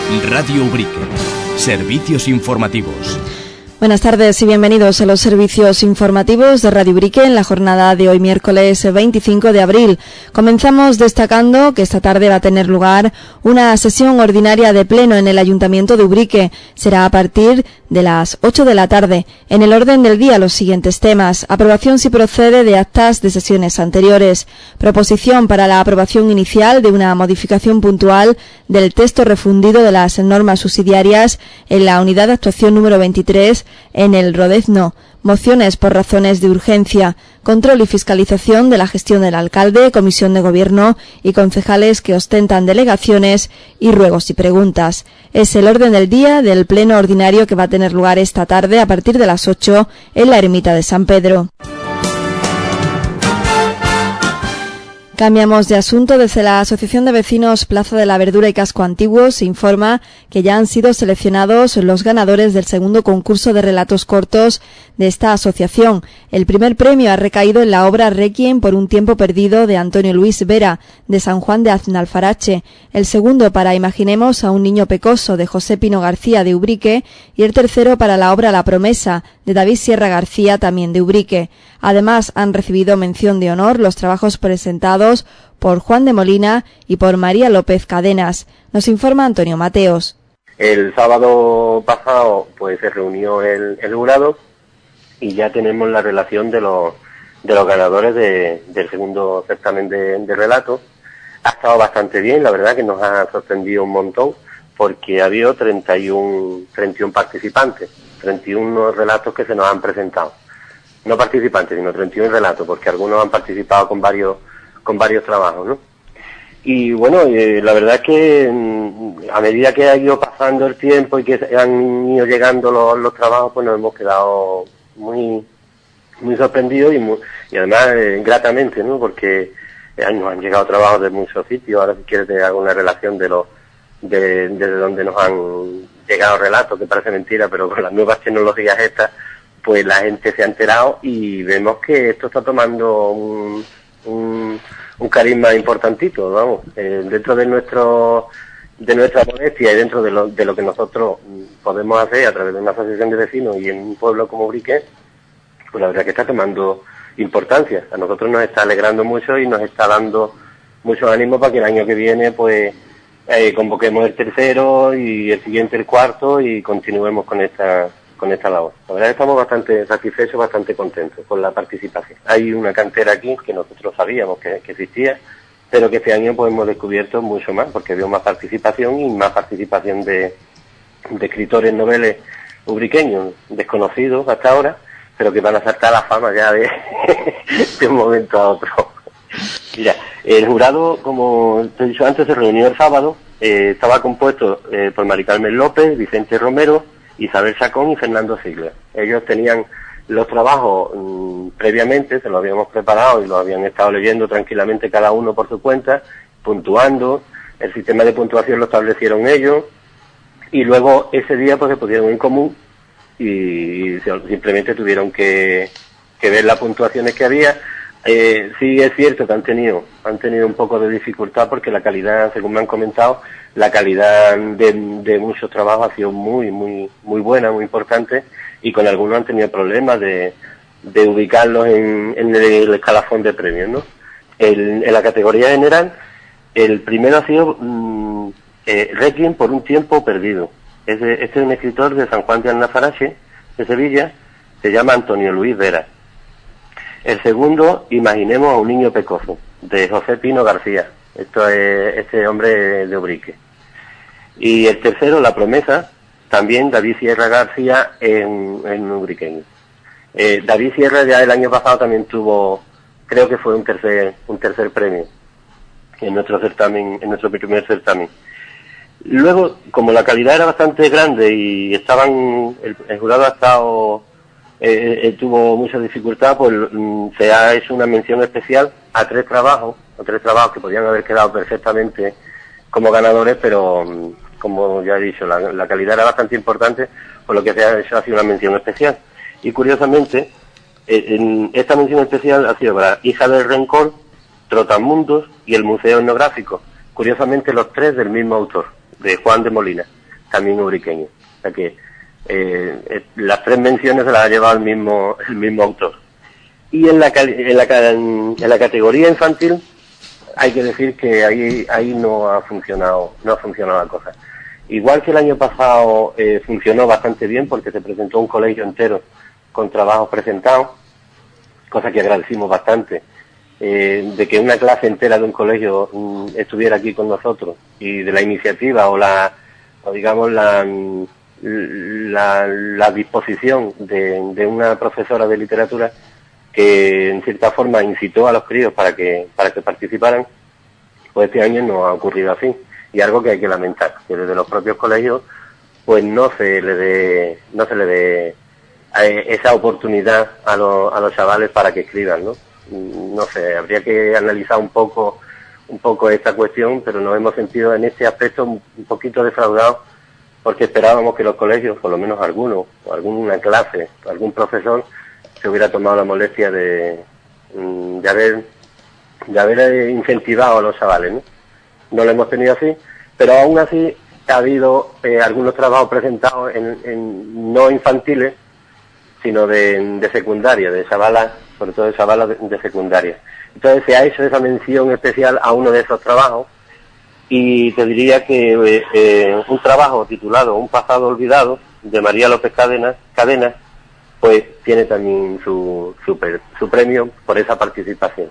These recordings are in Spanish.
Radio Ubrique. Servicios informativos. Buenas tardes y bienvenidos a los servicios informativos de Radio Ubrique en la jornada de hoy, miércoles 25 de abril. Comenzamos destacando que esta tarde va a tener lugar una sesión ordinaria de pleno en el Ayuntamiento de Ubrique. Será a partir de las 8 de la tarde. En el orden del día, los siguientes temas: aprobación si procede de actas de sesiones anteriores, proposición para la aprobación inicial de una modificación puntual del texto refundido de las normas subsidiarias en la unidad de actuación número 23 en el Rodezno, mociones por razones de urgencia, control y fiscalización de la gestión del alcalde, comisión de gobierno y concejales que ostentan delegaciones y ruegos y preguntas. Es el orden del día del pleno ordinario que va a tener lugar esta tarde a partir de las 8 en la ermita de San Pedro. Cambiamos de asunto. Desde la Asociación de Vecinos Plaza de la Verdura y Casco Antiguo se informa que ya han sido seleccionados los ganadores del segundo concurso de relatos cortos de esta asociación. El primer premio ha recaído en la obra Requiem por un tiempo perdido de Antonio Luis Vera, de San Juan de Aznalfarache. El segundo para Imaginemos a un niño pecoso, de José Pino García, de Ubrique, y el tercero para la obra La Promesa, de David Sierra García, también de Ubrique. Además, han recibido mención de honor los trabajos presentados por Juan de Molina y por María López Cadenas. Nos informa Antonio Mateos. El sábado pasado pues se reunió el jurado y ya tenemos la relación de los ganadores del segundo certamen de relatos. Ha estado bastante bien, la verdad que nos ha sorprendido un montón, porque ha habido 31 participantes, 31 relatos que se nos han presentado. No participantes, sino 31 relatos, porque algunos han participado con varios trabajos, ¿no? Y bueno, la verdad es que a medida que ha ido pasando el tiempo y que han ido llegando los trabajos, pues nos hemos quedado muy sorprendidos y además gratamente, ¿no? Porque nos han llegado trabajos de muchos sitios. Ahora, si quieres, te hago una relación de donde nos han llegado relatos, que parece mentira, pero con las nuevas tecnologías estas, pues la gente se ha enterado y vemos que esto está tomando un carisma importantito, vamos, dentro de nuestra modestia y dentro de lo que nosotros podemos hacer a través de una asociación de vecinos y en un pueblo como Ubrique, pues la verdad que está tomando importancia. A nosotros nos está alegrando mucho y nos está dando mucho ánimo para que el año que viene pues convoquemos el tercero y el siguiente el cuarto y continuemos con esta labor. La verdad que estamos bastante satisfechos, bastante contentos con la participación. Hay una cantera aquí que nosotros sabíamos que existía, pero que este año pues hemos descubierto mucho más, porque veo más participación y más participación de escritores noveles ubriqueños, desconocidos hasta ahora, pero que van a saltar a la fama ya de un momento a otro. Mira, el jurado, como te he dicho antes, se reunió el sábado, estaba compuesto por Mari Carmen López, Vicente Romero, Isabel Chacón y Fernando Sigler. Ellos tenían los trabajos previamente, se los habíamos preparado y los habían estado leyendo tranquilamente cada uno por su cuenta, puntuando. El sistema de puntuación lo establecieron ellos y luego ese día pues se pusieron en común y simplemente tuvieron que ver las puntuaciones que había. Sí es cierto que han tenido un poco de dificultad porque la calidad, según me han comentado, la calidad de muchos trabajos ha sido muy buena, muy importante, y con algunos han tenido problemas de ubicarlos en el escalafón de premios, ¿no? En la categoría general, el primero ha sido Requiem por un tiempo perdido. Este es un escritor de San Juan de Aznalfarache, de Sevilla, se llama Antonio Luis Vera. El segundo, Imaginemos a un niño pecoso, de José Pino García. Esto es este hombre de Ubrique. Y el tercero, La Promesa, también David Sierra García en ubriqueño. David Sierra ya el año pasado también tuvo, creo que fue un tercer premio en nuestro certamen, en nuestro primer certamen. Luego, como la calidad era bastante grande y el jurado ha estado tuvo mucha dificultad, pues se ha hecho una mención especial a tres trabajos que podían haber quedado perfectamente como ganadores, pero como ya he dicho, la calidad era bastante importante, por lo que se ha hecho así una mención especial. Y curiosamente, esta mención especial ha sido para Hija del Rencor, Trotamundos y el Museo Etnográfico. Curiosamente los tres del mismo autor, de Juan de Molina. también ubriqueño. O sea que las 3 menciones se las ha llevado el mismo autor. Y en la categoría infantil hay que decir que ahí no ha funcionado la cosa. Igual que el año pasado funcionó bastante bien porque se presentó un colegio entero con trabajos presentados, cosa que agradecimos bastante, de que una clase entera de un colegio estuviera aquí con nosotros, y de la iniciativa o la disposición de una profesora de literatura que en cierta forma incitó a los críos para que participaran. Pues este año no ha ocurrido así, y algo que hay que lamentar, que desde los propios colegios pues no se le dé esa oportunidad a los chavales para que escriban, ¿no? No sé, habría que analizar un poco esta cuestión, pero nos hemos sentido en este aspecto un poquito defraudados, porque esperábamos que los colegios, por lo menos algunos, o alguna clase, algún profesor, se hubiera tomado la molestia de haber incentivado a los chavales, ¿no? No lo hemos tenido así, pero aún así ha habido algunos trabajos presentados en no infantiles, sino de secundaria, de chavalas, sobre todo de chavalas de secundaria. Entonces se ha hecho esa mención especial a uno de esos trabajos, y te diría que un trabajo titulado Un pasado olvidado, de María López Cadenas, pues tiene también su premio por esa participación.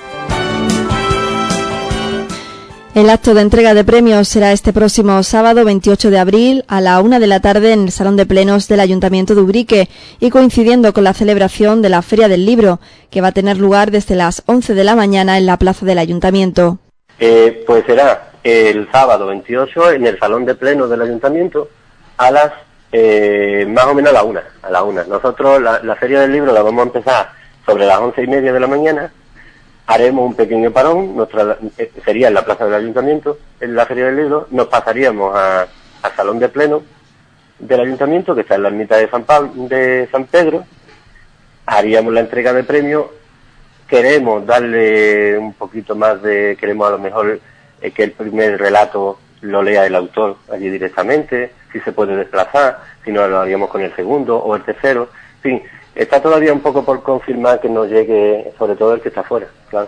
El acto de entrega de premios será este próximo sábado 28 de abril a la 1 de la tarde en el Salón de Plenos del Ayuntamiento de Ubrique, y coincidiendo con la celebración de la Feria del Libro, que va a tener lugar desde las 11 de la mañana en la plaza del Ayuntamiento. Pues será el sábado 28 en el Salón de Plenos del Ayuntamiento a las más o menos a la una. Nosotros la Feria del Libro la vamos a empezar sobre las 11:30 de la mañana. Haremos un pequeño parón, sería en la plaza del Ayuntamiento, en la Feria del Libro. Nos pasaríamos al Salón de Pleno del Ayuntamiento, que está en la ermita de San Pedro. Haríamos la entrega de premios. Queremos darle un poquito más queremos a lo mejor que el primer relato lo lea el autor allí directamente, si se puede desplazar, si no lo haríamos con el segundo o el tercero. En fin, está todavía un poco por confirmar que nos llegue, sobre todo el que está fuera, claro.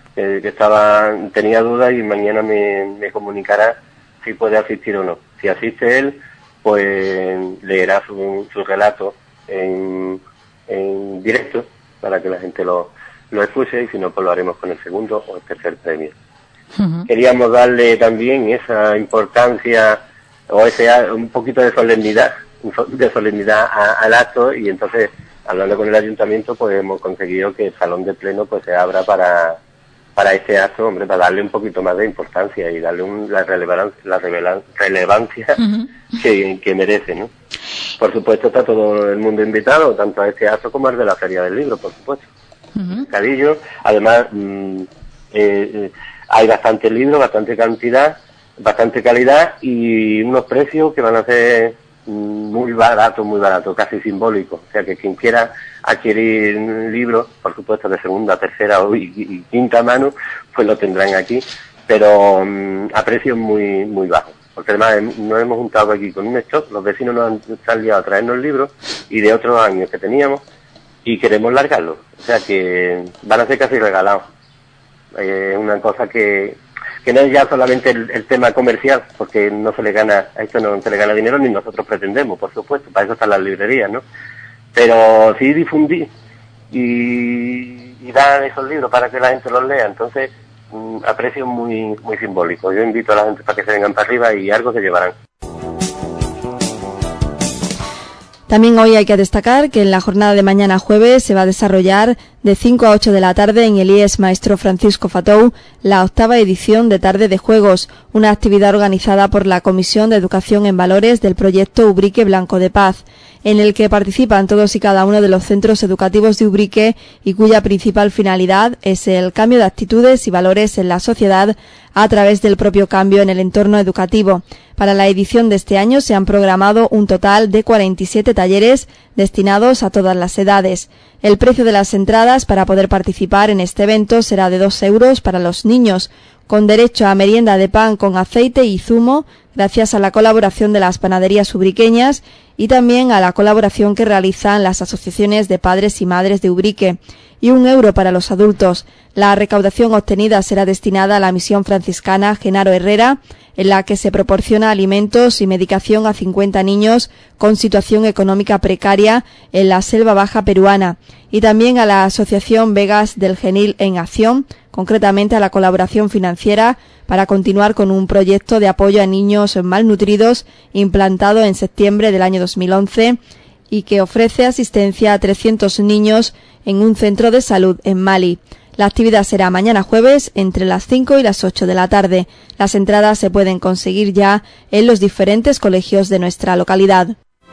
Tenía dudas, y mañana me comunicará si puede asistir o no. Si asiste él, pues leerá su relato en directo para que la gente lo escuche, y si no, pues lo haremos con el segundo o el tercer premio. Uh-huh. Queríamos darle también esa importancia o un poquito de solemnidad al acto, y entonces, hablando con el ayuntamiento, pues hemos conseguido que el Salón de Pleno pues se abra para este acto, hombre, para darle un poquito más de importancia y darle la relevancia uh-huh. que merece, ¿no? Por supuesto está todo el mundo invitado, tanto a este acto como al de la Feria del Libro, por supuesto. Uh-huh. Cadillo, además hay bastante libros, bastante cantidad, bastante calidad, y unos precios que van a ser muy baratos, casi simbólicos. O sea que quien quiera adquirir un libro, por supuesto de segunda, tercera y quinta mano, pues lo tendrán aquí, pero a precios muy muy bajos. Porque además nos hemos juntado aquí con un stock, los vecinos nos han liado a traernos libros y de otros años que teníamos, y queremos largarlos. O sea que van a ser casi regalados. Es una cosa que no es ya solamente el tema comercial, porque a esto no se le gana dinero, ni nosotros pretendemos, por supuesto, para eso están las librerías, ¿no? Pero sí difundir y dar esos libros para que la gente los lea. Entonces, a precios muy muy simbólicos. Yo invito a la gente para que se vengan para arriba, y algo se llevarán. También hoy hay que destacar que en la jornada de mañana jueves se va a desarrollar de 5 a 8 de la tarde en el IES Maestro Francisco Fatou la 8ª edición de Tarde de Juegos, una actividad organizada por la Comisión de Educación en Valores del proyecto Ubrique Blanco de Paz, en el que participan todos y cada uno de los centros educativos de Ubrique, y cuya principal finalidad es el cambio de actitudes y valores en la sociedad a través del propio cambio en el entorno educativo. Para la edición de este año se han programado un total de 47 talleres destinados a todas las edades. El precio de las entradas para poder participar en este evento será de 2 euros para los niños, con derecho a merienda de pan con aceite y zumo gracias a la colaboración de las panaderías ubriqueñas y también a la colaboración que realizan las asociaciones de padres y madres de Ubrique, y €1 para los adultos. La recaudación obtenida será destinada a la misión franciscana Genaro Herrera, en la que se proporciona alimentos y medicación a 50 niños con situación económica precaria en la selva baja peruana, y también a la Asociación Vegas del Genil en Acción, concretamente a la colaboración financiera para continuar con un proyecto de apoyo a niños malnutridos implantado en septiembre del año 2011 y que ofrece asistencia a 300 niños en un centro de salud en Mali. La actividad será mañana jueves entre las 5 y las 8 de la tarde. Las entradas se pueden conseguir ya en los diferentes colegios de nuestra localidad.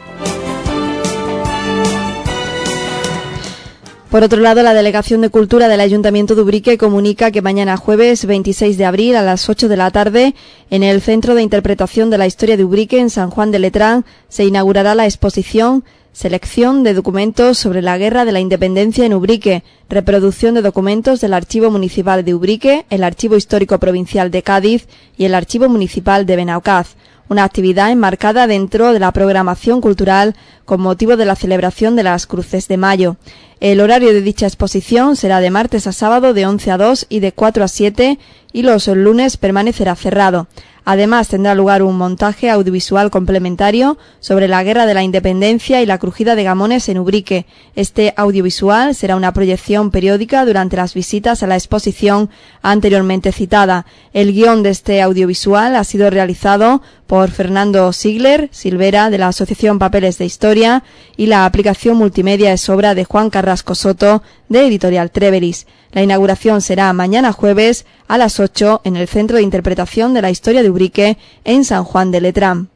Por otro lado, la Delegación de Cultura del Ayuntamiento de Ubrique comunica que mañana jueves 26 de abril a las 8 de la tarde, en el Centro de Interpretación de la Historia de Ubrique en San Juan de Letrán, se inaugurará la exposición Selección de documentos sobre la Guerra de la Independencia en Ubrique, reproducción de documentos del Archivo Municipal de Ubrique, el Archivo Histórico Provincial de Cádiz y el Archivo Municipal de Benaocaz. Una actividad enmarcada dentro de la programación cultural con motivo de la celebración de las Cruces de Mayo. El horario de dicha exposición será de martes a sábado de 11 a 2 y de 4 a 7 y los lunes permanecerá cerrado. Además, tendrá lugar un montaje audiovisual complementario sobre la Guerra de la Independencia y la crujida de Gamones en Ubrique. Este audiovisual será una proyección periódica durante las visitas a la exposición anteriormente citada. El guión de este audiovisual ha sido realizado por Fernando Silvera, de la Asociación Papeles de Historia, y la aplicación multimedia es obra de Juan Carrasco Soto, de Editorial Treveris. La inauguración será mañana jueves a las 8 en el Centro de Interpretación de la Historia de Ubrique en San Juan de Letrán.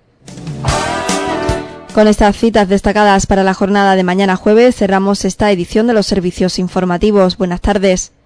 Con estas citas destacadas para la jornada de mañana jueves cerramos esta edición de los servicios informativos. Buenas tardes.